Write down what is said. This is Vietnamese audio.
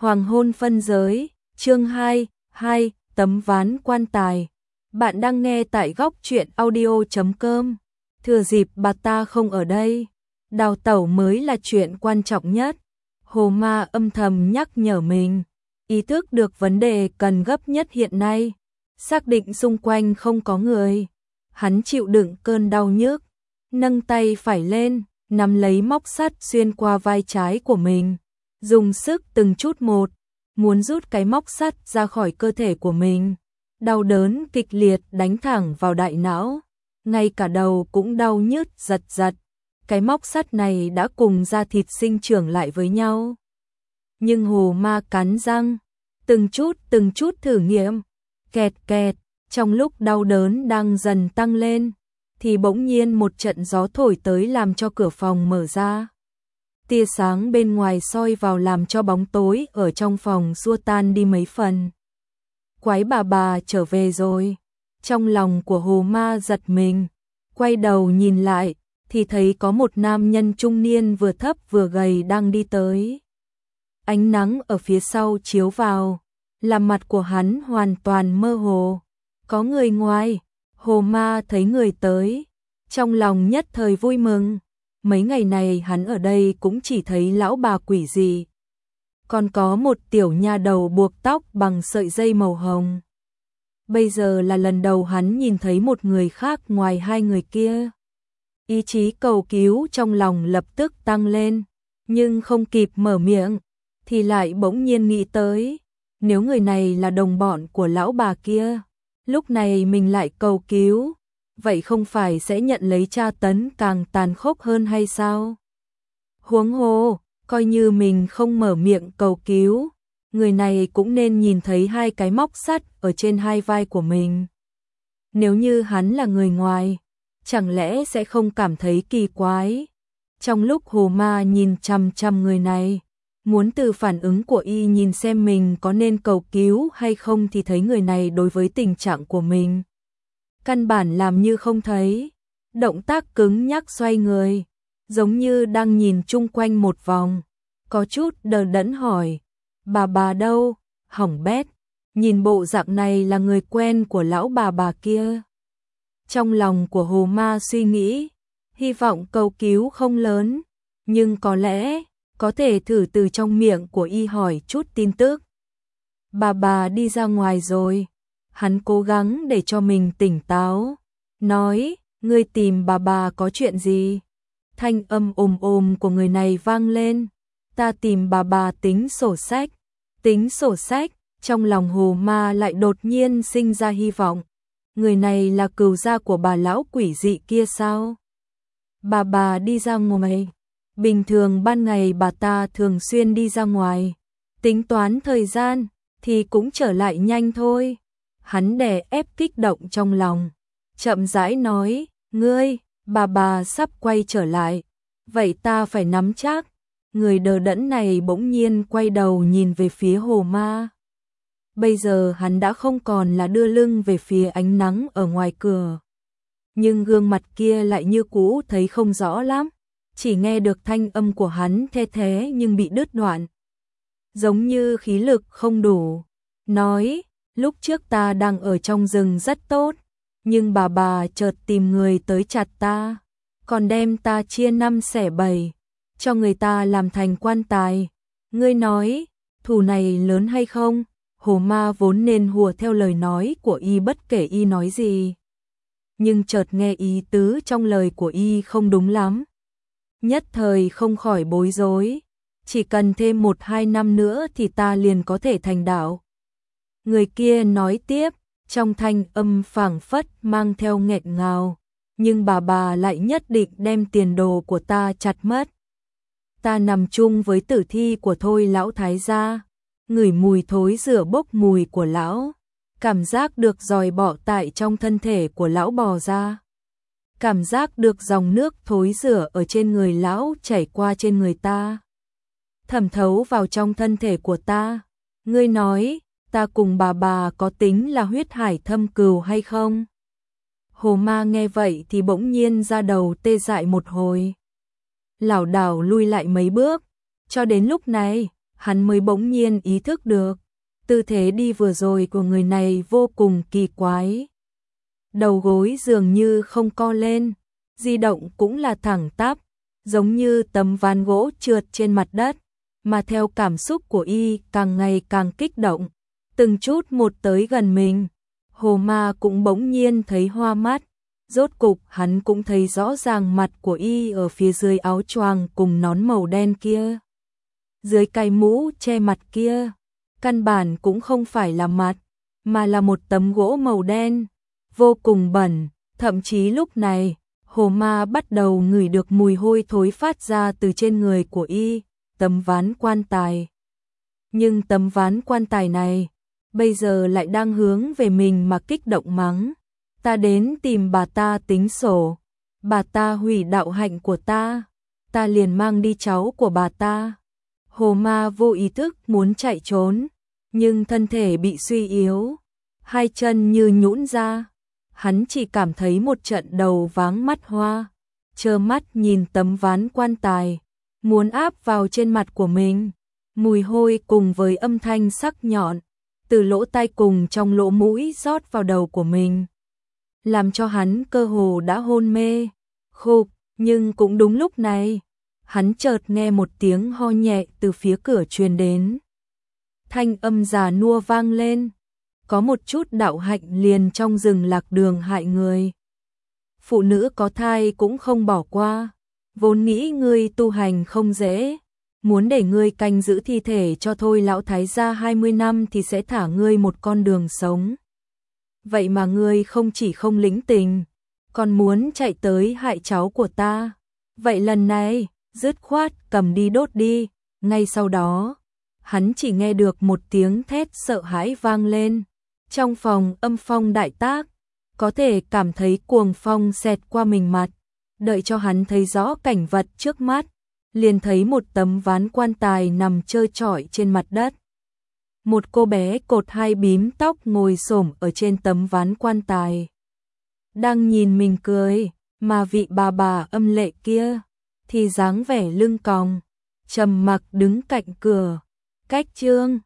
Hoàng hôn phân giới, chương 2, tấm ván quan tài. Bạn đang nghe tại góc truyện audio.com. Thừa dịp bà ta không ở đây, đào tẩu mới là chuyện quan trọng nhất. Hồ Ma âm thầm nhắc nhở mình, ý thức được vấn đề cần gấp nhất hiện nay. Xác định xung quanh không có người, hắn chịu đựng cơn đau nhức, nâng tay phải lên, nắm lấy móc sắt xuyên qua vai trái của mình, dùng sức từng chút một, muốn rút cái móc sắt ra khỏi cơ thể của mình. Đau đớn kịch liệt đánh thẳng vào đại não, ngay cả đầu cũng đau nhức giật giật. Cái móc sắt này đã cùng da thịt sinh trưởng lại với nhau. Nhưng Hồ Ma cắn răng, từng chút thử nghiệm, kẹt kẹt, trong lúc đau đớn đang dần tăng lên, thì bỗng nhiên một trận gió thổi tới làm cho cửa phòng mở ra. Tia sáng bên ngoài soi vào làm cho bóng tối ở trong phòng xua tan đi mấy phần. Quái bà trở về rồi. Trong lòng của Hồ Ma giật mình, quay đầu nhìn lại, thì thấy có một nam nhân trung niên vừa thấp vừa gầy đang đi tới. Ánh nắng ở phía sau chiếu vào, làm mặt của hắn hoàn toàn mơ hồ. Có người ngoài. Hồ Ma thấy người tới, trong lòng nhất thời vui mừng. Mấy ngày này hắn ở đây cũng chỉ thấy lão bà quỷ gì. Còn có một tiểu nha đầu buộc tóc bằng sợi dây màu hồng. Bây giờ là lần đầu hắn nhìn thấy một người khác ngoài hai người kia. Ý chí cầu cứu trong lòng lập tức tăng lên, nhưng không kịp mở miệng, thì lại bỗng nhiên nghĩ tới, nếu người này là đồng bọn của lão bà kia, lúc này mình lại cầu cứu, vậy không phải sẽ nhận lấy tra tấn càng tàn khốc hơn hay sao? Huống hồ, coi như mình không mở miệng cầu cứu, người này cũng nên nhìn thấy hai cái móc sắt ở trên hai vai của mình. Nếu như hắn là người ngoài, chẳng lẽ sẽ không cảm thấy kỳ quái? Trong lúc Hồ Ma nhìn chằm chằm người này, muốn từ phản ứng của y nhìn xem mình có nên cầu cứu hay không, thì thấy người này đối với tình trạng của mình căn bản làm như không thấy, động tác cứng nhắc xoay người, giống như đang nhìn chung quanh một vòng, có chút đờ đẫn hỏi, bà đâu? Hỏng bét, nhìn bộ dạng này là người quen của lão bà kia. Trong lòng của Hồ Ma suy nghĩ, hy vọng cầu cứu không lớn, nhưng có lẽ có thể thử từ trong miệng của y hỏi chút tin tức. Bà đi ra ngoài rồi. Hắn cố gắng để cho mình tỉnh táo, nói, ngươi tìm bà có chuyện gì? Thanh âm ồm của người này vang lên, ta tìm bà tính sổ sách. Tính sổ sách, trong lòng Hồ Ma lại đột nhiên sinh ra hy vọng. Người này là cừu gia của bà lão quỷ dị kia sao? Bà đi ra ngoài. Bình thường ban ngày bà ta thường xuyên đi ra ngoài, tính toán thời gian thì cũng trở lại nhanh thôi. Hắn đè ép kích động trong lòng, chậm rãi nói, ngươi, bà sắp quay trở lại, vậy ta phải nắm chắc. Người đờ đẫn này bỗng nhiên quay đầu nhìn về phía Hồ Ma. Bây giờ hắn đã không còn là đưa lưng về phía ánh nắng ở ngoài cửa, nhưng gương mặt kia lại như cũ thấy không rõ lắm, chỉ nghe được thanh âm của hắn the thế nhưng bị đứt đoạn, giống như khí lực không đủ. Nói, lúc trước ta đang ở trong rừng rất tốt, nhưng bà chợt tìm người tới chặt ta, còn đem ta chia 5 xẻ 7, cho người ta làm thành quan tài. Ngươi nói, thù này lớn hay không? Hồ Ma vốn nên hùa theo lời nói của y bất kể y nói gì, nhưng chợt nghe ý tứ trong lời của y không đúng lắm, nhất thời không khỏi bối rối. Chỉ cần thêm 1-2 năm nữa thì ta liền có thể thành đạo. Người kia nói tiếp, trong thanh âm phảng phất mang theo nghẹn ngào, nhưng bà lại nhất định đem tiền đồ của ta chặt mất. Ta nằm chung với tử thi của Thôi lão thái gia, ngửi mùi thối rửa bốc mùi của lão, cảm giác được giòi bọ tại trong thân thể của lão bò ra, cảm giác được dòng nước thối rửa ở trên người lão chảy qua trên người ta, thẩm thấu vào trong thân thể của ta. Ngươi nói, ta cùng bà có tính là huyết hải thâm cừu hay không? Hồ Ma nghe vậy thì bỗng nhiên da đầu tê dại một hồi, lảo đảo lui lại mấy bước. Cho đến lúc này, hắn mới bỗng nhiên ý thức được, tư thế đi vừa rồi của người này vô cùng kỳ quái. Đầu gối dường như không co lên, di động cũng là thẳng tắp, giống như tấm ván gỗ trượt trên mặt đất, mà theo cảm xúc của y càng ngày càng kích động, từng chút một tới gần mình. Hồ Ma cũng bỗng nhiên thấy hoa mắt, rốt cục hắn cũng thấy rõ ràng mặt của y ở phía dưới áo choàng cùng nón màu đen kia. Dưới cái mũ che mặt kia, căn bản cũng không phải là mặt, mà là một tấm gỗ màu đen, vô cùng bẩn, thậm chí lúc này, Hồ Ma bắt đầu ngửi được mùi hôi thối phát ra từ trên người của y, tấm ván quan tài. Nhưng tấm ván quan tài này, bây giờ lại đang hướng về mình mà kích động mắng. Ta đến tìm bà ta tính sổ, bà ta hủy đạo hạnh của ta liền mang đi cháu của bà ta. Hồ Ma vô ý thức muốn chạy trốn, nhưng thân thể bị suy yếu, hai chân như nhũn ra, hắn chỉ cảm thấy một trận đầu váng mắt hoa, trơ mắt nhìn tấm ván quan tài, muốn áp vào trên mặt của mình. Mùi hôi cùng với âm thanh sắc nhọn, từ lỗ tai cùng trong lỗ mũi rót vào đầu của mình, làm cho hắn cơ hồ đã hôn mê. Khục, nhưng cũng đúng lúc này, hắn chợt nghe một tiếng ho nhẹ từ phía cửa truyền đến. Thanh âm già nua vang lên, có một chút đạo hạnh liền trong rừng lạc đường hại người. Phụ nữ có thai cũng không bỏ qua, vốn nghĩ ngươi tu hành không dễ, muốn để ngươi canh giữ thi thể cho Thôi lão thái gia 20 năm thì sẽ thả ngươi một con đường sống. Vậy mà ngươi không chỉ không lĩnh tình, còn muốn chạy tới hại cháu của ta. Vậy lần này, dứt khoát cầm đi đốt đi. Ngay sau đó, hắn chỉ nghe được một tiếng thét sợ hãi vang lên. Trong phòng âm phong đại tác, có thể cảm thấy cuồng phong xẹt qua mình mặt. Đợi cho hắn thấy rõ cảnh vật trước mắt, liền thấy một tấm ván quan tài nằm trơ trọi trên mặt đất. Một cô bé cột hai bím tóc ngồi xổm ở trên tấm ván quan tài, đang nhìn mình cười, mà vị bà âm lệ kia thì dáng vẻ lưng còng, trầm mặc đứng cạnh cửa. Cách chương